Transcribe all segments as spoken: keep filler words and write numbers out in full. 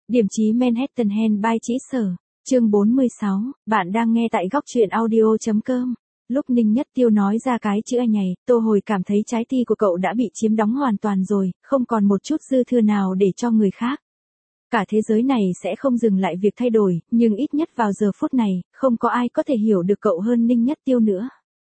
Điểm chí Manhattan Handby Trĩ Sở, chương bốn mươi sáu, bạn đang nghe tại góc truyện audio chấm com. Lúc Ninh Nhất Tiêu nói ra cái chữ anh này, Tô Hồi cảm thấy trái tim của cậu đã bị chiếm đóng hoàn toàn rồi, không còn một chút dư thừa nào để cho người khác. Cả thế giới này sẽ không dừng lại việc thay đổi, nhưng ít nhất vào giờ phút này, không có ai có thể hiểu được cậu hơn Ninh Nhất Tiêu nữa.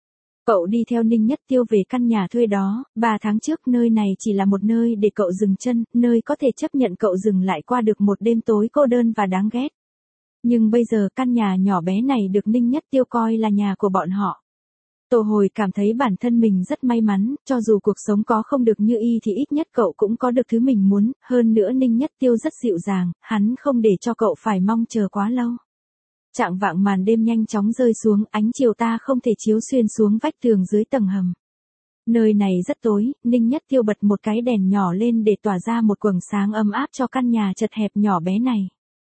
Cậu đi theo Ninh Nhất Tiêu về căn nhà thuê đó, ba tháng trước nơi này chỉ là một nơi để cậu dừng chân, nơi có thể chấp nhận cậu dừng lại qua được một đêm tối cô đơn và đáng ghét. Nhưng bây giờ căn nhà nhỏ bé này được Ninh Nhất Tiêu coi là nhà của bọn họ. Tô Hồi cảm thấy bản thân mình rất may mắn, cho dù cuộc sống có không được như y thì ít nhất cậu cũng có được thứ mình muốn, hơn nữa Ninh Nhất Tiêu rất dịu dàng, hắn không để cho cậu phải mong chờ quá lâu. Chạng vạng màn đêm nhanh chóng rơi xuống, ánh chiều ta không thể chiếu xuyên xuống vách tường dưới tầng hầm. Nơi này rất tối, Ninh Nhất Tiêu bật một cái đèn nhỏ lên để tỏa ra một quầng sáng ấm áp cho căn nhà chật hẹp nhỏ bé này.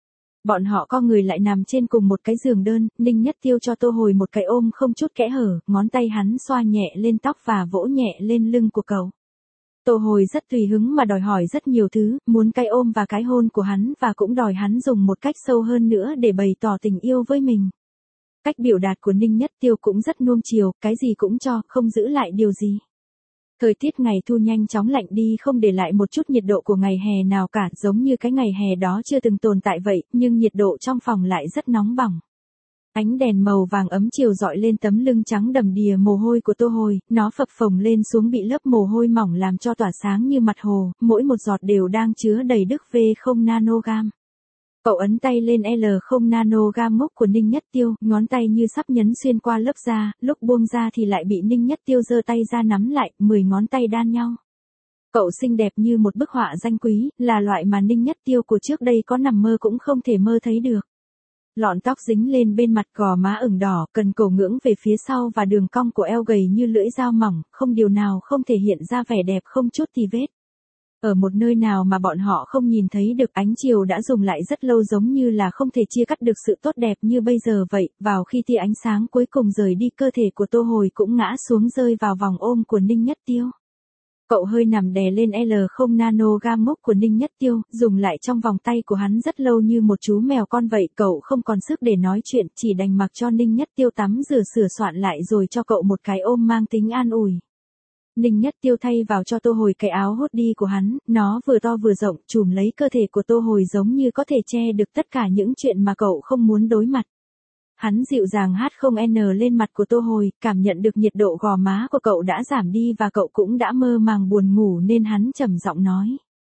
Bọn họ có người lại nằm trên cùng một cái giường đơn, Ninh Nhất Tiêu cho Tô Hồi một cái ôm không chút kẽ hở, ngón tay hắn xoa nhẹ lên tóc và vỗ nhẹ lên lưng của cậu. Tô Hồi rất tùy hứng mà đòi hỏi rất nhiều thứ, muốn cái ôm và cái hôn của hắn và cũng đòi hắn dùng một cách sâu hơn nữa để bày tỏ tình yêu với mình. Cách biểu đạt của Ninh Nhất Tiêu cũng rất nuông chiều, cái gì cũng cho, không giữ lại điều gì. Thời tiết ngày thu nhanh chóng lạnh đi không để lại một chút nhiệt độ của ngày hè nào cả, giống như cái ngày hè đó chưa từng tồn tại vậy, nhưng nhiệt độ trong phòng lại rất nóng bỏng. Ánh đèn màu vàng ấm chiều dọi lên tấm lưng trắng đầm đìa mồ hôi của Tô Hồi, nó phập phồng lên xuống bị lớp mồ hôi mỏng làm cho tỏa sáng như mặt hồ, mỗi một giọt đều đang chứa đầy đức V không nanogam. Cậu ấn tay lên L không nanogam mốc của Ninh Nhất Tiêu, ngón tay như sắp nhấn xuyên qua lớp da, lúc buông ra thì lại bị Ninh Nhất Tiêu giơ tay ra nắm lại, mười ngón tay đan nhau. Cậu xinh đẹp như một bức họa danh quý, là loại mà Ninh Nhất Tiêu của trước đây có nằm mơ cũng không thể mơ thấy được. Lọn tóc dính lên bên mặt, gò má ửng đỏ, cần cổ ngưỡng về phía sau và đường cong của eo gầy như lưỡi dao mỏng, không điều nào không thể hiện ra vẻ đẹp không chút tì vết. Ở một nơi nào mà bọn họ không nhìn thấy được, ánh chiều đã dùng lại rất lâu, giống như là không thể chia cắt được sự tốt đẹp như bây giờ vậy. Vào khi tia ánh sáng cuối cùng rời đi, cơ thể của Tô Hồi cũng ngã xuống rơi vào vòng ôm của Ninh Nhất Tiêu. Cậu hơi nằm đè lên L không nanogam mốc của Ninh Nhất Tiêu, dùng lại trong vòng tay của hắn rất lâu như một chú mèo con vậy. Cậu không còn sức để nói chuyện, chỉ đành mặc cho Ninh Nhất Tiêu tắm rửa sửa soạn lại rồi cho cậu một cái ôm mang tính an ủi. Ninh Nhất Tiêu thay vào cho Tô Hồi cái áo hốt đi của hắn, nó vừa to vừa rộng, trùm lấy cơ thể của Tô Hồi giống như có thể che được tất cả những chuyện mà cậu không muốn đối mặt. Hắn dịu dàng hát không n lên mặt của Tô Hồi, cảm nhận được nhiệt độ gò má của cậu đã giảm đi và cậu cũng đã mơ màng buồn ngủ nên hắn trầm giọng nói.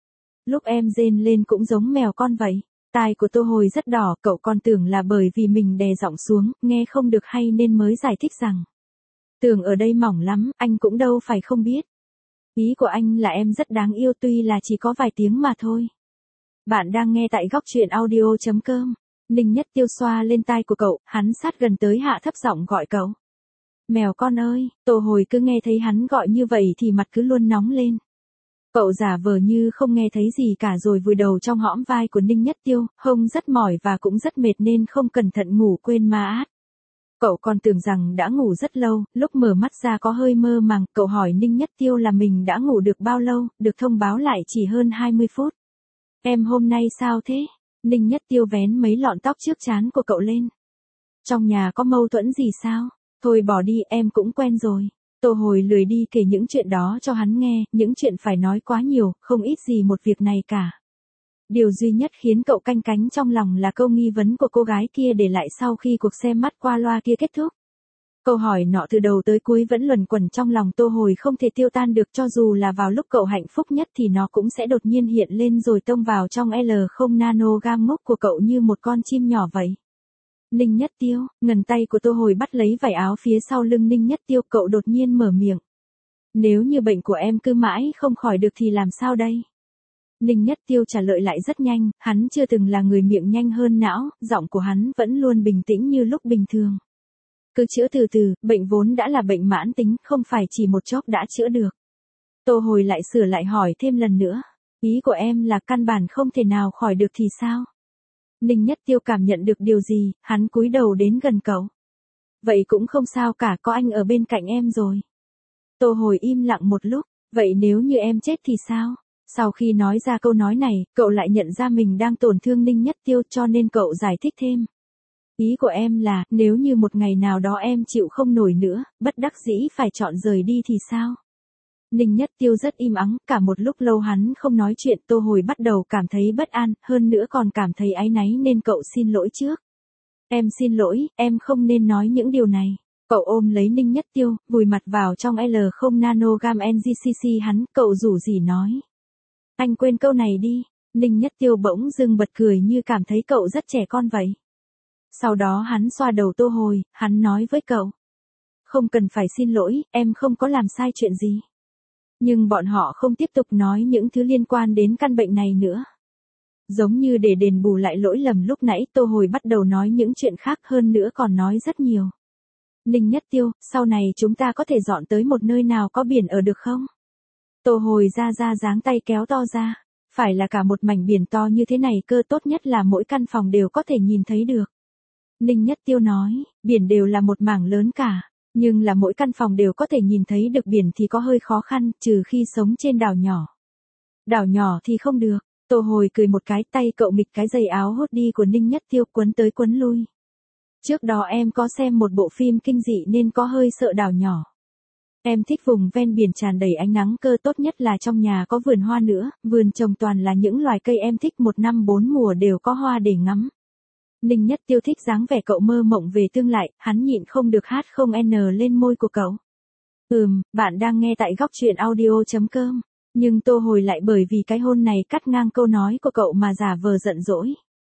Lúc em rên lên cũng giống mèo con vậy. Tai của Tô Hồi rất đỏ, cậu còn tưởng là bởi vì mình đè giọng xuống, nghe không được hay nên mới giải thích rằng. Tường ở đây mỏng lắm, anh cũng đâu phải không biết. Ý của anh là em rất đáng yêu tuy là chỉ có vài tiếng mà thôi. Bạn đang nghe tại góc truyện audio chấm com. Ninh Nhất Tiêu xoa lên tai của cậu, hắn sát gần tới hạ thấp giọng gọi cậu. Mèo con ơi, Tô Hồi cứ nghe thấy hắn gọi như vậy thì mặt cứ luôn nóng lên. Cậu giả vờ như không nghe thấy gì cả rồi vùi đầu trong hõm vai của Ninh Nhất Tiêu, hông rất mỏi và cũng rất mệt nên không cẩn thận ngủ quên ma át. Cậu còn tưởng rằng đã ngủ rất lâu, lúc mở mắt ra có hơi mơ màng, cậu hỏi Ninh Nhất Tiêu là mình đã ngủ được bao lâu, được thông báo lại chỉ hơn hai mươi phút. Em hôm nay sao thế? Ninh Nhất Tiêu vén mấy lọn tóc trước trán của cậu lên. Trong nhà có mâu thuẫn gì sao? Thôi bỏ đi, em cũng quen rồi. Tô Hồi lười đi kể những chuyện đó cho hắn nghe, những chuyện phải nói quá nhiều, không ít gì một việc này cả. Điều duy nhất khiến cậu canh cánh trong lòng là câu nghi vấn của cô gái kia để lại sau khi cuộc xem mắt qua loa kia kết thúc. Câu hỏi nọ từ đầu tới cuối vẫn luẩn quẩn trong lòng Tô Hồi không thể tiêu tan được, cho dù là vào lúc cậu hạnh phúc nhất thì nó cũng sẽ đột nhiên hiện lên rồi tông vào trong L không nanogam mốc của cậu như một con chim nhỏ vậy. Ninh Nhất Tiêu, ngần tay của Tô Hồi bắt lấy vải áo phía sau lưng Ninh Nhất Tiêu, cậu đột nhiên mở miệng. Nếu như bệnh của em cứ mãi không khỏi được thì làm sao đây? Ninh Nhất Tiêu trả lời lại rất nhanh, hắn chưa từng là người miệng nhanh hơn não, giọng của hắn vẫn luôn bình tĩnh như lúc bình thường. Cứ chữa từ từ, bệnh vốn đã là bệnh mãn tính, không phải chỉ một chốc đã chữa được. Tô Hồi lại sửa lại hỏi thêm lần nữa. Ý của em là căn bản không thể nào khỏi được thì sao? Ninh Nhất Tiêu cảm nhận được điều gì, hắn cúi đầu đến gần cậu. Vậy cũng không sao cả, có anh ở bên cạnh em rồi. Tô Hồi im lặng một lúc, vậy nếu như em chết thì sao? Sau khi nói ra câu nói này, cậu lại nhận ra mình đang tổn thương Ninh Nhất Tiêu cho nên cậu giải thích thêm. Ý của em là, nếu như một ngày nào đó em chịu không nổi nữa, bất đắc dĩ phải chọn rời đi thì sao? Ninh Nhất Tiêu rất im ắng, cả một lúc lâu hắn không nói chuyện. Tô Hồi bắt đầu cảm thấy bất an, hơn nữa còn cảm thấy áy náy nên cậu xin lỗi trước. Em xin lỗi, em không nên nói những điều này. Cậu ôm lấy Ninh Nhất Tiêu, vùi mặt vào trong L không nanogam en giê xê xê hắn, cậu rủ rỉ nói. Anh quên câu này đi. Ninh Nhất Tiêu bỗng dưng bật cười như cảm thấy cậu rất trẻ con vậy. Sau đó hắn xoa đầu Tô Hồi, hắn nói với cậu. Không cần phải xin lỗi, em không có làm sai chuyện gì. Nhưng bọn họ không tiếp tục nói những thứ liên quan đến căn bệnh này nữa. Giống như để đền bù lại lỗi lầm lúc nãy, Tô Hồi bắt đầu nói những chuyện khác, hơn nữa còn nói rất nhiều. Ninh Nhất Tiêu, sau này chúng ta có thể dọn tới một nơi nào có biển ở được không? Tô Hồi ra ra dáng tay kéo to ra. Phải là cả một mảnh biển to như thế này cơ, tốt nhất là mỗi căn phòng đều có thể nhìn thấy được. Ninh Nhất Tiêu nói, biển đều là một mảng lớn cả. Nhưng là mỗi căn phòng đều có thể nhìn thấy được biển thì có hơi khó khăn, trừ khi sống trên đảo nhỏ. Đảo nhỏ thì không được. Tô Hồi cười một cái, tay cậu nghịch cái giày áo hốt đi của Ninh Nhất Tiêu quấn tới quấn lui. Trước đó em có xem một bộ phim kinh dị nên có hơi sợ đảo nhỏ. Em thích vùng ven biển tràn đầy ánh nắng cơ, tốt nhất là trong nhà có vườn hoa nữa, vườn trồng toàn là những loài cây em thích, một năm bốn mùa đều có hoa để ngắm. Ninh Nhất Tiêu thích dáng vẻ cậu mơ mộng về tương lai, hắn nhịn không được hát không n lên môi của cậu. Ừm, bạn đang nghe tại góc truyện audio.com. Nhưng Tô Hồi lại bởi vì cái hôn này cắt ngang câu nói của cậu mà giả vờ giận dỗi.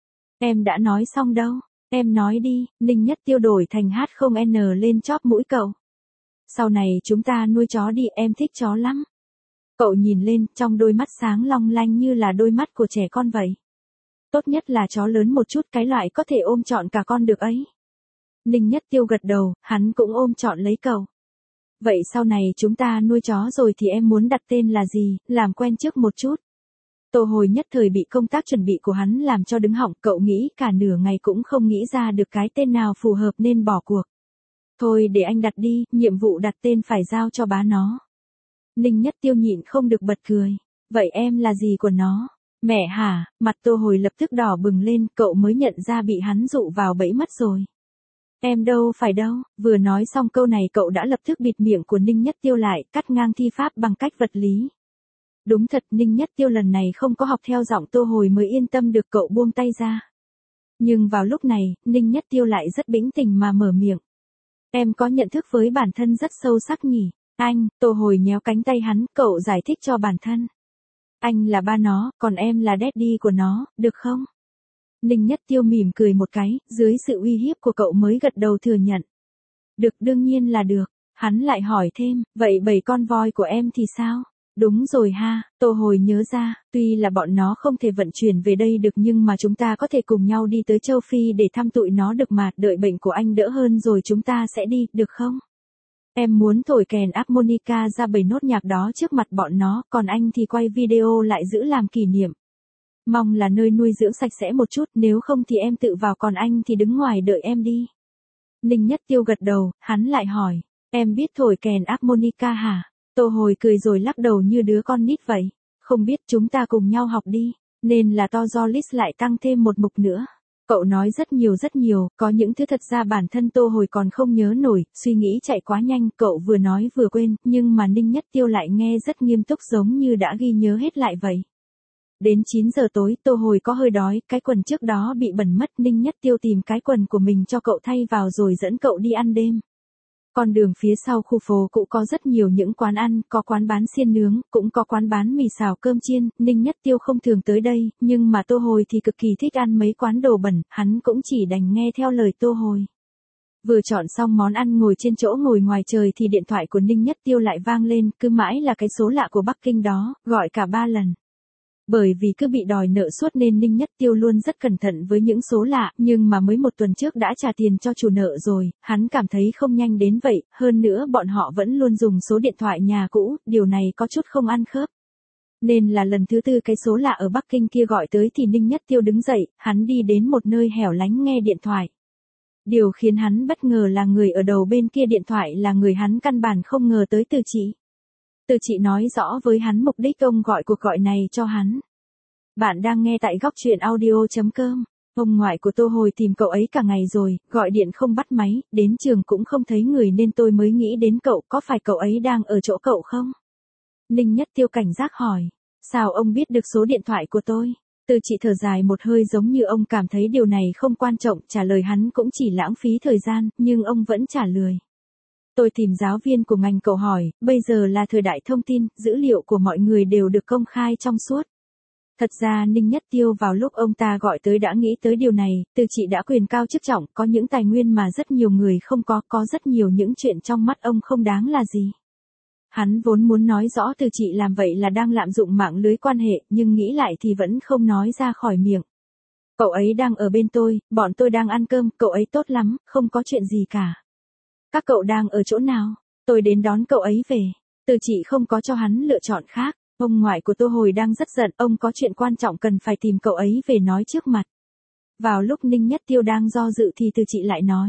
Em đã nói xong đâu, em nói đi. Ninh Nhất Tiêu đổi thành hát không n lên chóp mũi cậu. Sau này chúng ta nuôi chó đi, em thích chó lắm. Cậu nhìn lên, trong đôi mắt sáng long lanh như là đôi mắt của trẻ con vậy. Tốt nhất là chó lớn một chút, cái loại có thể ôm trọn cả con được ấy. Ninh Nhất Tiêu gật đầu, hắn cũng ôm trọn lấy cậu. Vậy sau này chúng ta nuôi chó rồi thì em muốn đặt tên là gì, làm quen trước một chút. Tô Hồi nhất thời bị công tác chuẩn bị của hắn làm cho đứng họng, cậu nghĩ cả nửa ngày cũng không nghĩ ra được cái tên nào phù hợp nên bỏ cuộc. Thôi để anh đặt đi, nhiệm vụ đặt tên phải giao cho bá nó. Ninh Nhất Tiêu nhịn không được bật cười. Vậy em là gì của nó? Mẹ hả? Mặt Tô Hồi lập tức đỏ bừng lên, cậu mới nhận ra bị hắn dụ vào bẫy mất rồi. Em đâu phải đâu. Vừa nói xong câu này cậu đã lập tức bịt miệng của Ninh Nhất Tiêu lại, cắt ngang thi pháp bằng cách vật lý. Đúng thật, Ninh Nhất Tiêu lần này không có học theo giọng Tô Hồi mới yên tâm được, cậu buông tay ra. Nhưng vào lúc này, Ninh Nhất Tiêu lại rất bĩnh tỉnh mà mở miệng. Em có nhận thức với bản thân rất sâu sắc nhỉ? Anh, Tô Hồi nhéo cánh tay hắn, cậu giải thích cho bản thân. Anh là ba nó, còn em là daddy của nó, được không? Ninh Nhất Tiêu mỉm cười một cái, dưới sự uy hiếp của cậu mới gật đầu thừa nhận. Được, đương nhiên là được. Hắn lại hỏi thêm, vậy bảy con voi của em thì sao? Đúng rồi ha, Tô Hồi nhớ ra, tuy là bọn nó không thể vận chuyển về đây được nhưng mà chúng ta có thể cùng nhau đi tới châu Phi để thăm tụi nó được mà, đợi bệnh của anh đỡ hơn rồi chúng ta sẽ đi, được không? Em muốn thổi kèn harmonica ra bảy nốt nhạc đó trước mặt bọn nó, còn anh thì quay video lại giữ làm kỷ niệm. Mong là nơi nuôi dưỡng sạch sẽ một chút, nếu không thì em tự vào, còn anh thì đứng ngoài đợi em đi. Ninh Nhất Tiêu gật đầu, hắn lại hỏi, em biết thổi kèn harmonica hả? Tô Hồi cười rồi lắc đầu như đứa con nít vậy. Không biết, chúng ta cùng nhau học đi. Nên là to do list lại tăng thêm một mục nữa. Cậu nói rất nhiều rất nhiều, có những thứ thật ra bản thân Tô Hồi còn không nhớ nổi, suy nghĩ chạy quá nhanh, cậu vừa nói vừa quên, nhưng mà Ninh Nhất Tiêu lại nghe rất nghiêm túc giống như đã ghi nhớ hết lại vậy. Đến chín giờ tối, Tô Hồi có hơi đói, cái quần trước đó bị bẩn mất, Ninh Nhất Tiêu tìm cái quần của mình cho cậu thay vào rồi dẫn cậu đi ăn đêm. Con đường phía sau khu phố cũ có rất nhiều những quán ăn, có quán bán xiên nướng, cũng có quán bán mì xào cơm chiên, Ninh Nhất Tiêu không thường tới đây, nhưng mà Tô Hồi thì cực kỳ thích ăn mấy quán đồ bẩn, hắn cũng chỉ đành nghe theo lời Tô Hồi. Vừa chọn xong món ăn ngồi trên chỗ ngồi ngoài trời thì điện thoại của Ninh Nhất Tiêu lại vang lên, cứ mãi là cái số lạ của Bắc Kinh đó, gọi cả ba lần. Bởi vì cứ bị đòi nợ suốt nên Ninh Nhất Tiêu luôn rất cẩn thận với những số lạ, nhưng mà mới một tuần trước đã trả tiền cho chủ nợ rồi, hắn cảm thấy không nhanh đến vậy, hơn nữa bọn họ vẫn luôn dùng số điện thoại nhà cũ, điều này có chút không ăn khớp. Nên là lần thứ tư cái số lạ ở Bắc Kinh kia gọi tới thì Ninh Nhất Tiêu đứng dậy, hắn đi đến một nơi hẻo lánh nghe điện thoại. Điều khiến hắn bất ngờ là người ở đầu bên kia điện thoại là người hắn căn bản không ngờ tới từ chị. Từ chị nói rõ với hắn mục đích ông gọi cuộc gọi này cho hắn. Bạn đang nghe tại góc truyện audio.com. Ông ngoại của Tô Hồi tìm cậu ấy cả ngày rồi, gọi điện không bắt máy, đến trường cũng không thấy người nên tôi mới nghĩ đến cậu, có phải cậu ấy đang ở chỗ cậu không? Ninh Nhất Tiêu cảnh giác hỏi. Sao ông biết được số điện thoại của tôi? Từ chị thở dài một hơi giống như ông cảm thấy điều này không quan trọng, trả lời hắn cũng chỉ lãng phí thời gian, nhưng ông vẫn trả lời. Tôi tìm giáo viên của ngành cậu hỏi, bây giờ là thời đại thông tin, dữ liệu của mọi người đều được công khai trong suốt. Thật ra Ninh Nhất Tiêu vào lúc ông ta gọi tới đã nghĩ tới điều này, Từ chị đã quyền cao chức trọng, có những tài nguyên mà rất nhiều người không có, có rất nhiều những chuyện trong mắt ông không đáng là gì. Hắn vốn muốn nói rõ Từ chị làm vậy là đang lạm dụng mạng lưới quan hệ, nhưng nghĩ lại thì vẫn không nói ra khỏi miệng. Cậu ấy đang ở bên tôi, bọn tôi đang ăn cơm, cậu ấy tốt lắm, không có chuyện gì cả. Các cậu đang ở chỗ nào? Tôi đến đón cậu ấy về. Từ chị không có cho hắn lựa chọn khác. Ông ngoại của Tô Hồi đang rất giận, ông có chuyện quan trọng cần phải tìm cậu ấy về nói trước mặt. Vào lúc Ninh Nhất Tiêu đang do dự thì Từ chị lại nói.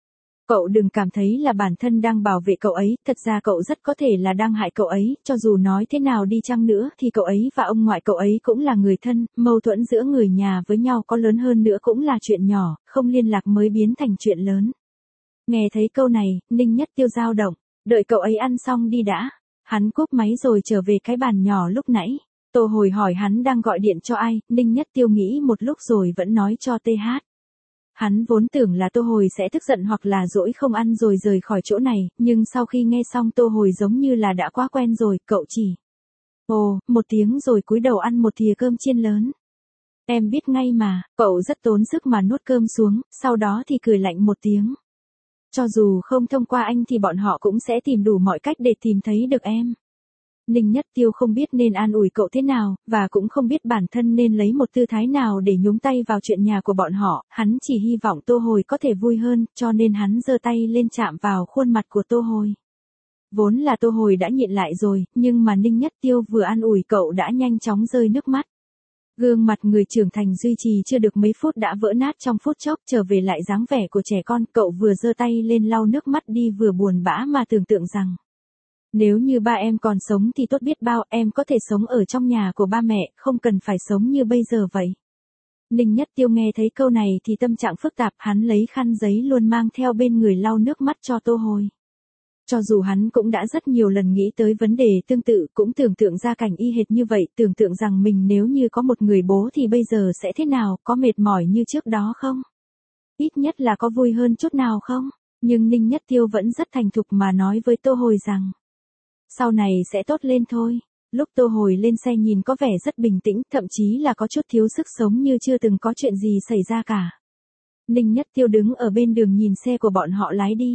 Cậu đừng cảm thấy là bản thân đang bảo vệ cậu ấy, thật ra cậu rất có thể là đang hại cậu ấy, cho dù nói thế nào đi chăng nữa thì cậu ấy và ông ngoại cậu ấy cũng là người thân, mâu thuẫn giữa người nhà với nhau có lớn hơn nữa cũng là chuyện nhỏ, không liên lạc mới biến thành chuyện lớn. Nghe thấy câu này, Ninh Nhất Tiêu dao động, đợi cậu ấy ăn xong đi đã. Hắn cúp máy rồi trở về cái bàn nhỏ lúc nãy. Tô Hồi hỏi hắn đang gọi điện cho ai, Ninh Nhất Tiêu nghĩ một lúc rồi vẫn nói cho tê hát. Hắn vốn tưởng là Tô Hồi sẽ tức giận hoặc là dỗi không ăn rồi rời khỏi chỗ này, nhưng sau khi nghe xong Tô Hồi giống như là đã quá quen rồi, cậu chỉ. Ồ, một tiếng rồi cúi đầu ăn một thìa cơm chiên lớn. Em biết ngay mà, cậu rất tốn sức mà nuốt cơm xuống, sau đó thì cười lạnh một tiếng. Cho dù không thông qua anh thì bọn họ cũng sẽ tìm đủ mọi cách để tìm thấy được em. Ninh Nhất Tiêu không biết nên an ủi cậu thế nào, và cũng không biết bản thân nên lấy một tư thái nào để nhúng tay vào chuyện nhà của bọn họ, hắn chỉ hy vọng Tô Hồi có thể vui hơn, cho nên hắn giơ tay lên chạm vào khuôn mặt của Tô Hồi. Vốn là Tô Hồi đã nhịn lại rồi, nhưng mà Ninh Nhất Tiêu vừa an ủi cậu đã nhanh chóng rơi nước mắt. Gương mặt người trưởng thành duy trì chưa được mấy phút đã vỡ nát trong phút chốc, trở về lại dáng vẻ của trẻ con, cậu vừa giơ tay lên lau nước mắt đi vừa buồn bã mà tưởng tượng rằng. Nếu như ba em còn sống thì tốt biết bao, em có thể sống ở trong nhà của ba mẹ, không cần phải sống như bây giờ vậy. Ninh Nhất Tiêu nghe thấy câu này thì tâm trạng phức tạp, hắn lấy khăn giấy luôn mang theo bên người lau nước mắt cho Tô Hồi. Cho dù hắn cũng đã rất nhiều lần nghĩ tới vấn đề tương tự, cũng tưởng tượng ra cảnh y hệt như vậy, tưởng tượng rằng mình nếu như có một người bố thì bây giờ sẽ thế nào, có mệt mỏi như trước đó không? Ít nhất là có vui hơn chút nào không? Nhưng Ninh Nhất Tiêu vẫn rất thành thục mà nói với Tô Hồi rằng, sau này sẽ tốt lên thôi. Lúc Tô Hồi lên xe nhìn có vẻ rất bình tĩnh, thậm chí là có chút thiếu sức sống như chưa từng có chuyện gì xảy ra cả. Ninh Nhất Tiêu đứng ở bên đường nhìn xe của bọn họ lái đi.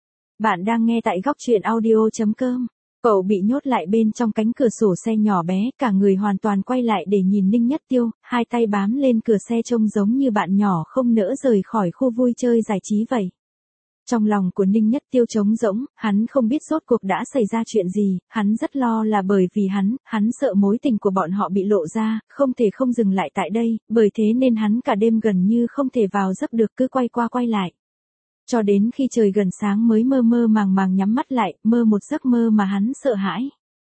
Bạn đang nghe tại góc truyện audio.com. Cậu bị nhốt lại bên trong cánh cửa sổ xe nhỏ bé, cả người hoàn toàn quay lại để nhìn Ninh Nhất Tiêu, hai tay bám lên cửa xe trông giống như bạn nhỏ không nỡ rời khỏi khu vui chơi giải trí vậy. Trong lòng của Ninh Nhất Tiêu trống rỗng, hắn không biết rốt cuộc đã xảy ra chuyện gì, hắn rất lo là bởi vì hắn, hắn sợ mối tình của bọn họ bị lộ ra, không thể không dừng lại tại đây, bởi thế nên hắn cả đêm gần như không thể vào giấc được cứ quay qua quay lại. Cho đến khi trời gần sáng mới mơ mơ màng màng nhắm mắt lại, mơ một giấc mơ mà hắn sợ hãi.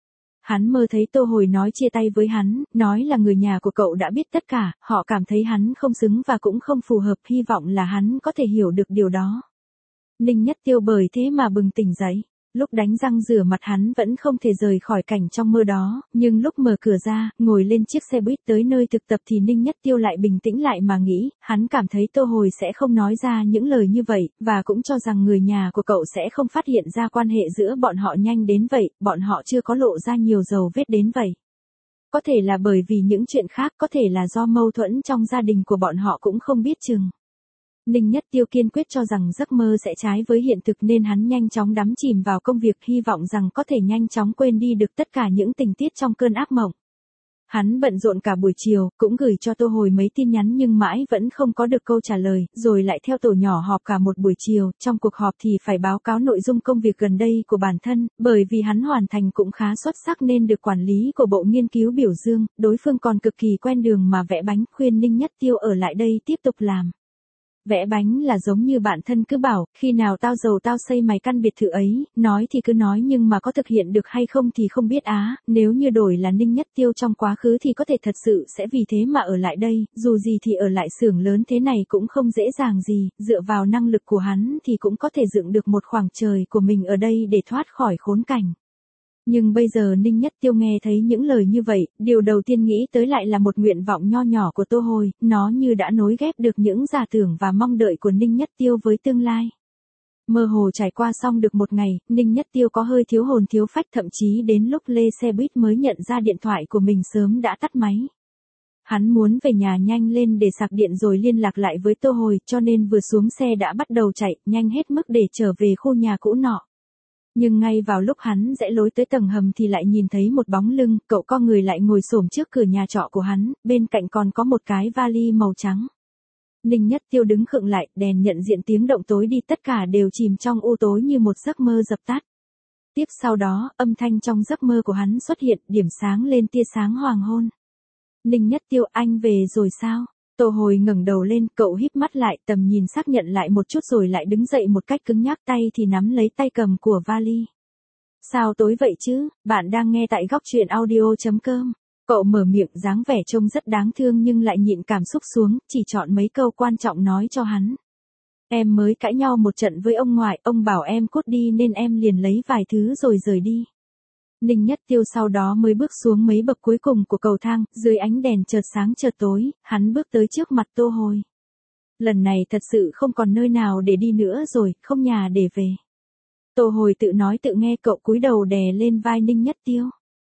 Hắn mơ thấy Tô Hồi nói chia tay với hắn, nói là người nhà của cậu đã biết tất cả, họ cảm thấy hắn không xứng và cũng không phù hợp, hy vọng là hắn có thể hiểu được điều đó. Ninh Nhất Tiêu bởi thế mà bừng tỉnh dậy. Lúc đánh răng rửa mặt hắn vẫn không thể rời khỏi cảnh trong mơ đó, nhưng lúc mở cửa ra, ngồi lên chiếc xe buýt tới nơi thực tập thì Ninh Nhất Tiêu lại bình tĩnh lại mà nghĩ, hắn cảm thấy Tô Hồi sẽ không nói ra những lời như vậy, và cũng cho rằng người nhà của cậu sẽ không phát hiện ra quan hệ giữa bọn họ nhanh đến vậy, bọn họ chưa có lộ ra nhiều dấu vết đến vậy. Có thể là bởi vì những chuyện khác, có thể là do mâu thuẫn trong gia đình của bọn họ cũng không biết chừng. Ninh Nhất Tiêu kiên quyết cho rằng giấc mơ sẽ trái với hiện thực nên hắn nhanh chóng đắm chìm vào công việc, hy vọng rằng có thể nhanh chóng quên đi được tất cả những tình tiết trong cơn ác mộng. Hắn bận rộn cả buổi chiều, cũng gửi cho Tô Hồi mấy tin nhắn nhưng mãi vẫn không có được câu trả lời, rồi lại theo tổ nhỏ họp cả một buổi chiều, trong cuộc họp thì phải báo cáo nội dung công việc gần đây của bản thân, bởi vì hắn hoàn thành cũng khá xuất sắc nên được quản lý của bộ nghiên cứu biểu dương, đối phương còn cực kỳ quen đường mà vẽ bánh, khuyên Ninh Nhất Tiêu ở lại đây tiếp tục làm. Vẽ bánh là giống như bạn thân cứ bảo, khi nào tao giàu tao xây mày căn biệt thự ấy, nói thì cứ nói nhưng mà có thực hiện được hay không thì không biết á, nếu như đổi là Ninh Nhất Tiêu trong quá khứ thì có thể thật sự sẽ vì thế mà ở lại đây, dù gì thì ở lại xưởng lớn thế này cũng không dễ dàng gì, dựa vào năng lực của hắn thì cũng có thể dựng được một khoảng trời của mình ở đây để thoát khỏi khốn cảnh. Nhưng bây giờ Ninh Nhất Tiêu nghe thấy những lời như vậy, điều đầu tiên nghĩ tới lại là một nguyện vọng nho nhỏ của Tô Hồi, nó như đã nối ghép được những giả tưởng và mong đợi của Ninh Nhất Tiêu với tương lai. Mơ hồ trải qua xong được một ngày, Ninh Nhất Tiêu có hơi thiếu hồn thiếu phách, thậm chí đến lúc lên xe buýt mới nhận ra điện thoại của mình sớm đã tắt máy. Hắn muốn về nhà nhanh lên để sạc điện rồi liên lạc lại với Tô Hồi, cho nên vừa xuống xe đã bắt đầu chạy, nhanh hết mức để trở về khu nhà cũ nọ. Nhưng ngay vào lúc hắn rẽ lối tới tầng hầm thì lại nhìn thấy một bóng lưng, cậu co người lại ngồi xổm trước cửa nhà trọ của hắn, bên cạnh còn có một cái vali màu trắng. Ninh Nhất Tiêu đứng khựng lại, đèn nhận diện tiếng động tối đi, tất cả đều chìm trong u tối như một giấc mơ dập tắt. Tiếp sau đó, âm thanh trong giấc mơ của hắn xuất hiện, điểm sáng lên tia sáng hoàng hôn. Ninh Nhất Tiêu, anh về rồi sao? Tô Hồi ngẩng đầu lên, cậu híp mắt lại, tầm nhìn xác nhận lại một chút rồi lại đứng dậy một cách cứng nhắc, tay thì nắm lấy tay cầm của vali. Sao tối vậy chứ, bạn đang nghe tại góc truyện audio chấm com. Cậu mở miệng, dáng vẻ trông rất đáng thương nhưng lại nhịn cảm xúc xuống, chỉ chọn mấy câu quan trọng nói cho hắn. Em mới cãi nhau một trận với ông ngoại, ông bảo em cút đi nên em liền lấy vài thứ rồi rời đi. Ninh Nhất Tiêu sau đó mới bước xuống mấy bậc cuối cùng của cầu thang, dưới ánh đèn chợt sáng chợt tối, hắn bước tới trước mặt Tô Hồi. Lần này thật sự không còn nơi nào để đi nữa rồi, không nhà để về. Tô Hồi tự nói tự nghe, cậu cúi đầu đè lên vai Ninh Nhất Tiêu.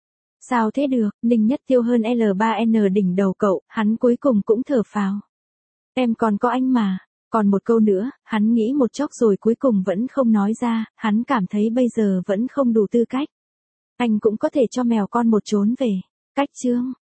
Sao thế được, Ninh Nhất Tiêu hơn L ba N đỉnh đầu cậu, hắn cuối cùng cũng thở phào. Em còn có anh mà, còn một câu nữa, hắn nghĩ một chốc rồi cuối cùng vẫn không nói ra, hắn cảm thấy bây giờ vẫn không đủ tư cách. Anh cũng có thể cho mèo con một trốn về. Cách chương